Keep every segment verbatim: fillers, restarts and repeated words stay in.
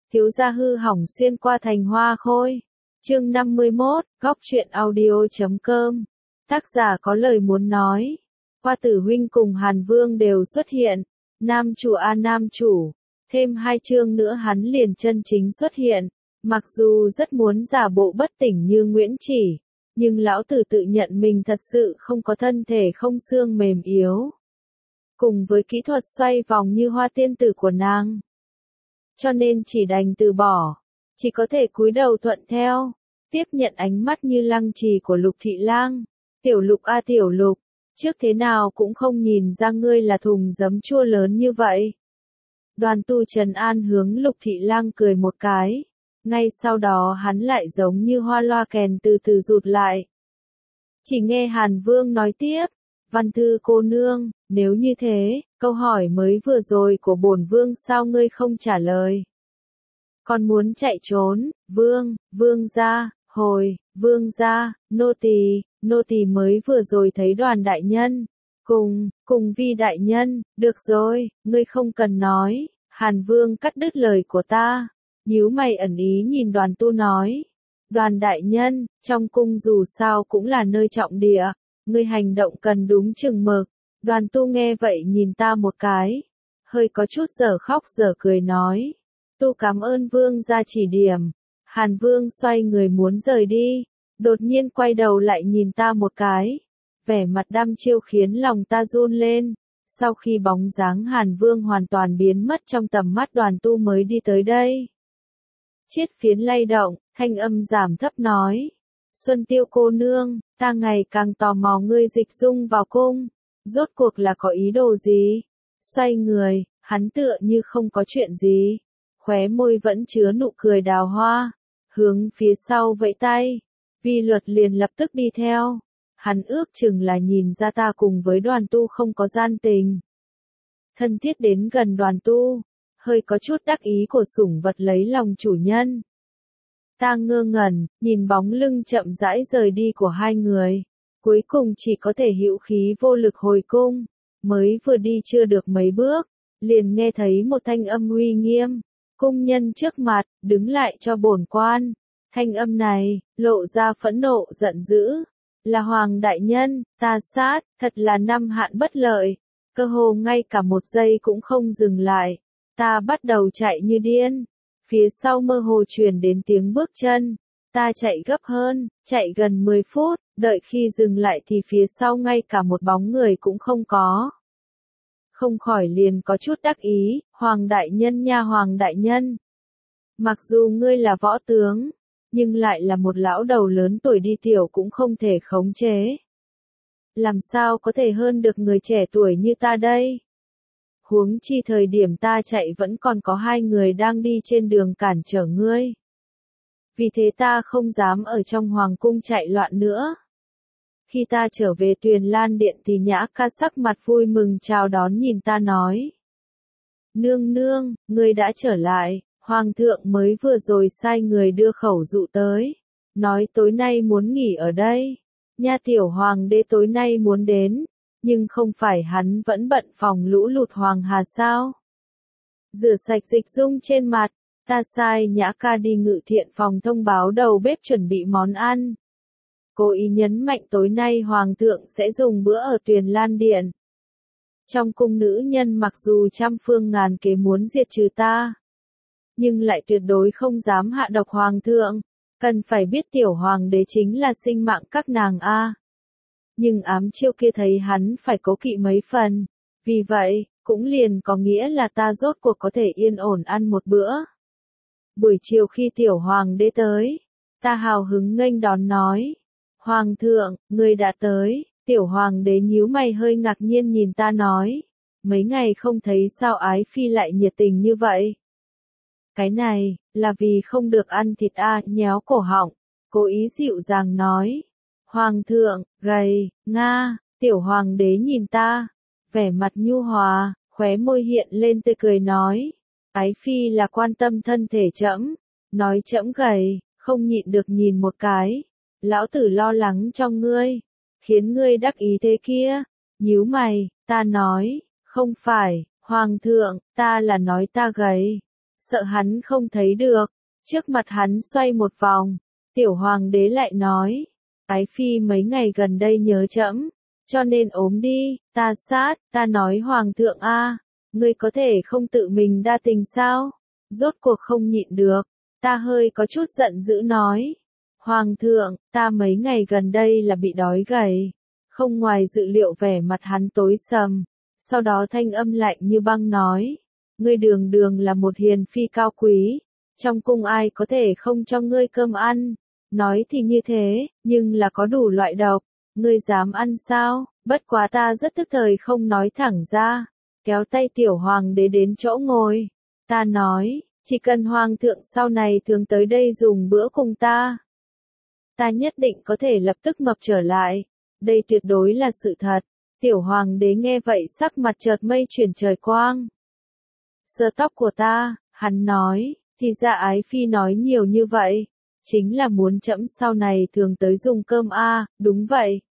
thiếu gia hư hỏng xuyên qua thành hoa khôi. Chương năm mươi mốt, góc truyện audio chấm com. Tác giả có lời muốn nói. Hoa Tử huynh cùng Hàn Vương đều xuất hiện. Nam chủ a nam chủ. Thêm hai chương nữa hắn liền chân chính xuất hiện. Mặc dù rất muốn giả bộ bất tỉnh như Nguyễn Chỉ, nhưng lão tử tự nhận mình thật sự không có thân thể không xương mềm yếu. Cùng với kỹ thuật xoay vòng như hoa tiên tử của nàng. Cho nên chỉ đành từ bỏ. Chỉ có thể cúi đầu thuận theo. Tiếp nhận ánh mắt như lăng trì của Lục Thị Lang. Tiểu Lục a tiểu Lục, trước thế nào cũng không nhìn ra ngươi là thùng giấm chua lớn như vậy. Đoàn Tu trấn an hướng Lục Thị Lang cười một cái. Ngay sau đó hắn lại giống như hoa loa kèn từ từ rụt lại. Chỉ nghe Hàn Vương nói tiếp, Văn Thư cô nương, nếu như thế, câu hỏi mới vừa rồi của bổn vương sao ngươi không trả lời? Còn muốn chạy trốn, vương, vương gia, hồi, vương gia, nô tỳ, nô tỳ mới vừa rồi thấy Đoàn đại nhân, cùng, cùng Vi đại nhân, được rồi, ngươi không cần nói, Hàn Vương cắt đứt lời của ta. Nhíu mày ẩn ý nhìn Đoàn Tu nói, Đoàn đại nhân, trong cung dù sao cũng là nơi trọng địa, ngươi hành động cần đúng chừng mực. Đoàn Tu nghe vậy nhìn ta một cái, hơi có chút dở khóc dở cười nói, Tu cảm ơn vương gia chỉ điểm. Hàn Vương xoay người muốn rời đi, đột nhiên quay đầu lại nhìn ta một cái, vẻ mặt đăm chiêu khiến lòng ta run lên. Sau khi bóng dáng Hàn Vương hoàn toàn biến mất trong tầm mắt Đoàn Tu mới đi tới đây. Chiết phiến lay động, thanh âm giảm thấp nói. Xuân Tiêu cô nương, ta ngày càng tò mò ngươi dịch dung vào cung. Rốt cuộc là có ý đồ gì? Xoay người, hắn tựa như không có chuyện gì. Khóe môi vẫn chứa nụ cười đào hoa. Hướng phía sau vẫy tay. Vi Luật liền lập tức đi theo. Hắn ước chừng là nhìn ra ta cùng với Đoàn Tu không có gian tình. Thân thiết đến gần Đoàn Tu. Hơi có chút đắc ý của sủng vật lấy lòng chủ nhân. Ta ngơ ngẩn, nhìn bóng lưng chậm rãi rời đi của hai người. Cuối cùng chỉ có thể hữu khí vô lực hồi cung. Mới vừa đi chưa được mấy bước, liền nghe thấy một thanh âm uy nghiêm. Cung nhân trước mặt, đứng lại cho bổn quan. Thanh âm này, lộ ra phẫn nộ giận dữ. Là Hoàng đại nhân, ta sát, thật là năm hạn bất lợi. Cơ hồ ngay cả một giây cũng không dừng lại. Ta bắt đầu chạy như điên. Phía sau mơ hồ truyền đến tiếng bước chân. Ta chạy gấp hơn, chạy gần mười phút, đợi khi dừng lại thì phía sau ngay cả một bóng người cũng không có. Không khỏi liền có chút đắc ý, Hoàng đại nhân nha Hoàng đại nhân. Mặc dù ngươi là võ tướng, nhưng lại là một lão đầu lớn tuổi đi tiểu cũng không thể khống chế. Làm sao có thể hơn được người trẻ tuổi như ta đây? Huống chi thời điểm ta chạy vẫn còn có hai người đang đi trên đường cản trở ngươi. Vì thế ta không dám ở trong hoàng cung chạy loạn nữa. Khi ta trở về Tuyền Lan Điện thì Nhã Ca sắc mặt vui mừng chào đón nhìn ta nói. Nương nương, ngươi đã trở lại, Hoàng thượng mới vừa rồi sai người đưa khẩu dụ tới. Nói tối nay muốn nghỉ ở đây. Nha tiểu hoàng đế tối nay muốn đến. Nhưng không phải hắn vẫn bận phòng lũ lụt Hoàng Hà sao? Rửa sạch dịch dung trên mặt, ta sai Nhã Ca đi Ngự Thiện phòng thông báo đầu bếp chuẩn bị món ăn. Cố ý nhấn mạnh tối nay Hoàng thượng sẽ dùng bữa ở Tuyền Lan Điện. Trong cung nữ nhân mặc dù trăm phương ngàn kế muốn diệt trừ ta, nhưng lại tuyệt đối không dám hạ độc Hoàng thượng. Cần phải biết tiểu hoàng đế chính là sinh mạng các nàng a. Nhưng ám chiêu kia thấy hắn phải cố kỵ mấy phần. Vì vậy, cũng liền có nghĩa là ta rốt cuộc có thể yên ổn ăn một bữa. Buổi chiều khi tiểu hoàng đế tới, ta hào hứng nghênh đón nói. Hoàng thượng, ngươi đã tới. Tiểu hoàng đế nhíu mày hơi ngạc nhiên nhìn ta nói. Mấy ngày không thấy sao ái phi lại nhiệt tình như vậy. Cái này, là vì không được ăn thịt a à, nhéo cổ họng. Cố ý dịu dàng nói. Hoàng thượng, gầy, nga, tiểu hoàng đế nhìn ta, vẻ mặt nhu hòa, khóe môi hiện lên tươi cười nói, ái phi là quan tâm thân thể trẫm, nói trẫm gầy, không nhịn được nhìn một cái, lão tử lo lắng cho ngươi, khiến ngươi đắc ý thế kia, nhíu mày, ta nói, không phải, hoàng thượng, ta là nói ta gầy, sợ hắn không thấy được. Trước mặt hắn xoay một vòng, tiểu hoàng đế lại nói, ái phi mấy ngày gần đây nhớ trẫm, cho nên ốm đi, ta sát, ta nói hoàng thượng a, ngươi có thể không tự mình đa tình sao? Rốt cuộc không nhịn được, ta hơi có chút giận dữ nói, hoàng thượng, ta mấy ngày gần đây là bị đói gầy. Không ngoài dự liệu vẻ mặt hắn tối sầm, sau đó thanh âm lạnh như băng nói, ngươi đường đường là một hiền phi cao quý, trong cung ai có thể không cho ngươi cơm ăn, nói thì như thế, nhưng là có đủ loại độc, ngươi dám ăn sao, bất quá ta rất tức thời không nói thẳng ra, kéo tay tiểu hoàng đế đến chỗ ngồi, ta nói, chỉ cần hoàng thượng sau này thường tới đây dùng bữa cùng ta, ta nhất định có thể lập tức mập trở lại. Đây tuyệt đối là sự thật. Tiểu hoàng đế nghe vậy sắc mặt chợt mây chuyển trời quang. Sơ tóc của ta, hắn nói, thì ra ái phi nói nhiều như vậy. Chính là muốn trẫm sau này thường tới dùng cơm a, à, đúng vậy.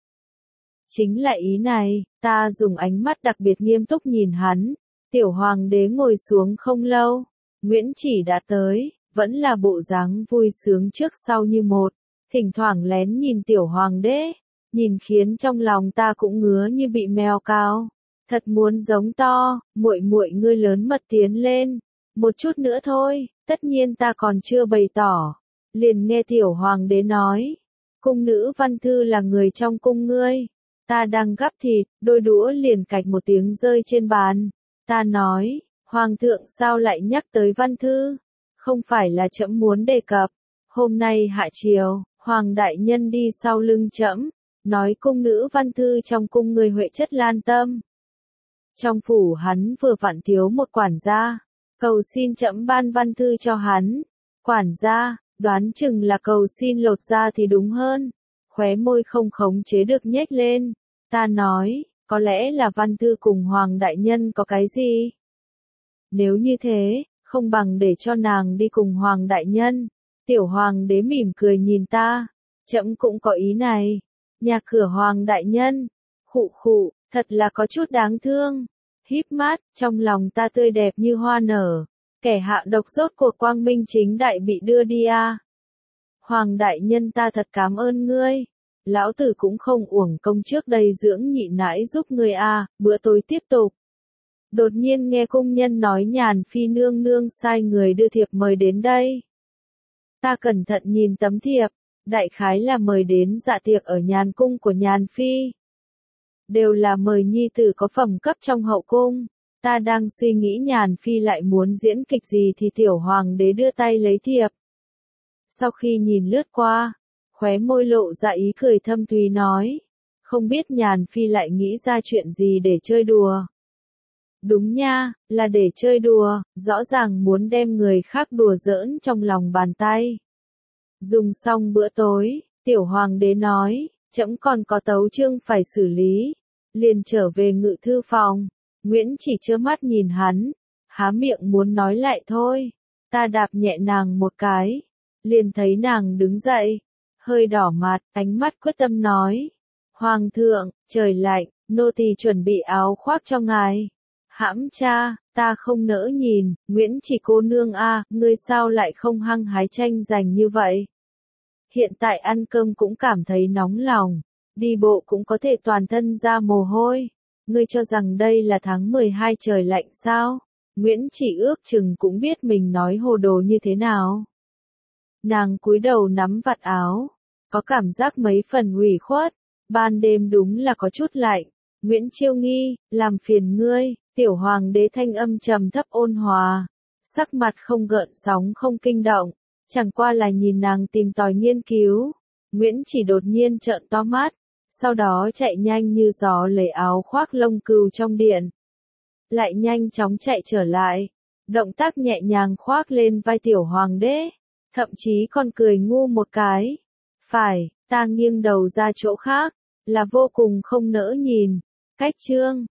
Chính là ý này, ta dùng ánh mắt đặc biệt nghiêm túc nhìn hắn. Tiểu hoàng đế ngồi xuống không lâu. Nguyễn Chỉ đã tới, vẫn là bộ dáng vui sướng trước sau như một. Thỉnh thoảng lén nhìn tiểu hoàng đế. Nhìn khiến trong lòng ta cũng ngứa như bị mèo cào, thật muốn giống to, muội muội ngươi lớn mật tiến lên, một chút nữa thôi, tất nhiên ta còn chưa bày tỏ. Liền nghe tiểu hoàng đế nói, cung nữ văn thư là người trong cung ngươi, ta đang gắp thịt, đôi đũa liền cạch một tiếng rơi trên bàn, ta nói, hoàng thượng sao lại nhắc tới văn thư, không phải là trẫm muốn đề cập, hôm nay hạ chiều, hoàng đại nhân đi sau lưng trẫm. Nói cung nữ văn thư trong cung người Huệ chất lan tâm. Trong phủ hắn vừa vặn thiếu một quản gia, cầu xin trẫm ban văn thư cho hắn. Quản gia, đoán chừng là cầu xin lột ra thì đúng hơn. Khóe môi không khống chế được nhếch lên. Ta nói, có lẽ là văn thư cùng hoàng đại nhân có cái gì? Nếu như thế, không bằng để cho nàng đi cùng hoàng đại nhân. Tiểu hoàng đế mỉm cười nhìn ta, trẫm cũng có ý này. Nhà cửa hoàng đại nhân, khụ khụ, thật là có chút đáng thương. Híp mắt, trong lòng ta tươi đẹp như hoa nở. Kẻ hạ độc rốt cuộc quang minh chính đại bị đưa đi à. Hoàng đại nhân ta thật cảm ơn ngươi. Lão tử cũng không uổng công trước đây dưỡng nhị nãi giúp ngươi à, bữa tối tiếp tục. Đột nhiên nghe cung nhân nói nhàn phi nương nương sai người đưa thiệp mời đến đây. Ta cẩn thận nhìn tấm thiệp. Đại khái là mời đến dạ tiệc ở nhàn cung của nhàn phi. Đều là mời nhi tử có phẩm cấp trong hậu cung. Ta đang suy nghĩ nhàn phi lại muốn diễn kịch gì thì tiểu hoàng đế đưa tay lấy thiệp. Sau khi nhìn lướt qua, khóe môi lộ ra ý cười thâm thúy nói. Không biết nhàn phi lại nghĩ ra chuyện gì để chơi đùa. Đúng nha, là để chơi đùa, rõ ràng muốn đem người khác đùa giỡn trong lòng bàn tay. Dùng xong bữa tối, tiểu hoàng đế nói, trẫm còn có tấu chương phải xử lý, liền trở về ngự thư phòng, Nguyễn Chỉ trơ mắt nhìn hắn, há miệng muốn nói lại thôi, ta đạp nhẹ nàng một cái, liền thấy nàng đứng dậy, hơi đỏ mặt, ánh mắt quyết tâm nói, hoàng thượng, trời lạnh, nô tỳ chuẩn bị áo khoác cho ngài, hãm cha, ta không nỡ nhìn, Nguyễn Chỉ cô nương a, ngươi sao lại không hăng hái tranh giành như vậy? Hiện tại ăn cơm cũng cảm thấy nóng lòng, đi bộ cũng có thể toàn thân ra mồ hôi. Ngươi cho rằng đây là tháng mười hai trời lạnh sao? Nguyễn Chỉ ước chừng cũng biết mình nói hồ đồ như thế nào. Nàng cúi đầu nắm vạt áo, có cảm giác mấy phần ủy khuất, ban đêm đúng là có chút lạnh. Nguyễn Chiêu Nghi, làm phiền ngươi, tiểu hoàng đế thanh âm trầm thấp ôn hòa, sắc mặt không gợn sóng không kinh động, chẳng qua là nhìn nàng tìm tòi nghiên cứu. Nguyễn Chỉ đột nhiên trợn to mắt, sau đó chạy nhanh như gió lấy áo khoác lông cừu trong điện. Lại nhanh chóng chạy trở lại, động tác nhẹ nhàng khoác lên vai tiểu hoàng đế, thậm chí còn cười ngu một cái. Phải, ta nghiêng đầu ra chỗ khác, là vô cùng không nỡ nhìn. Cách chương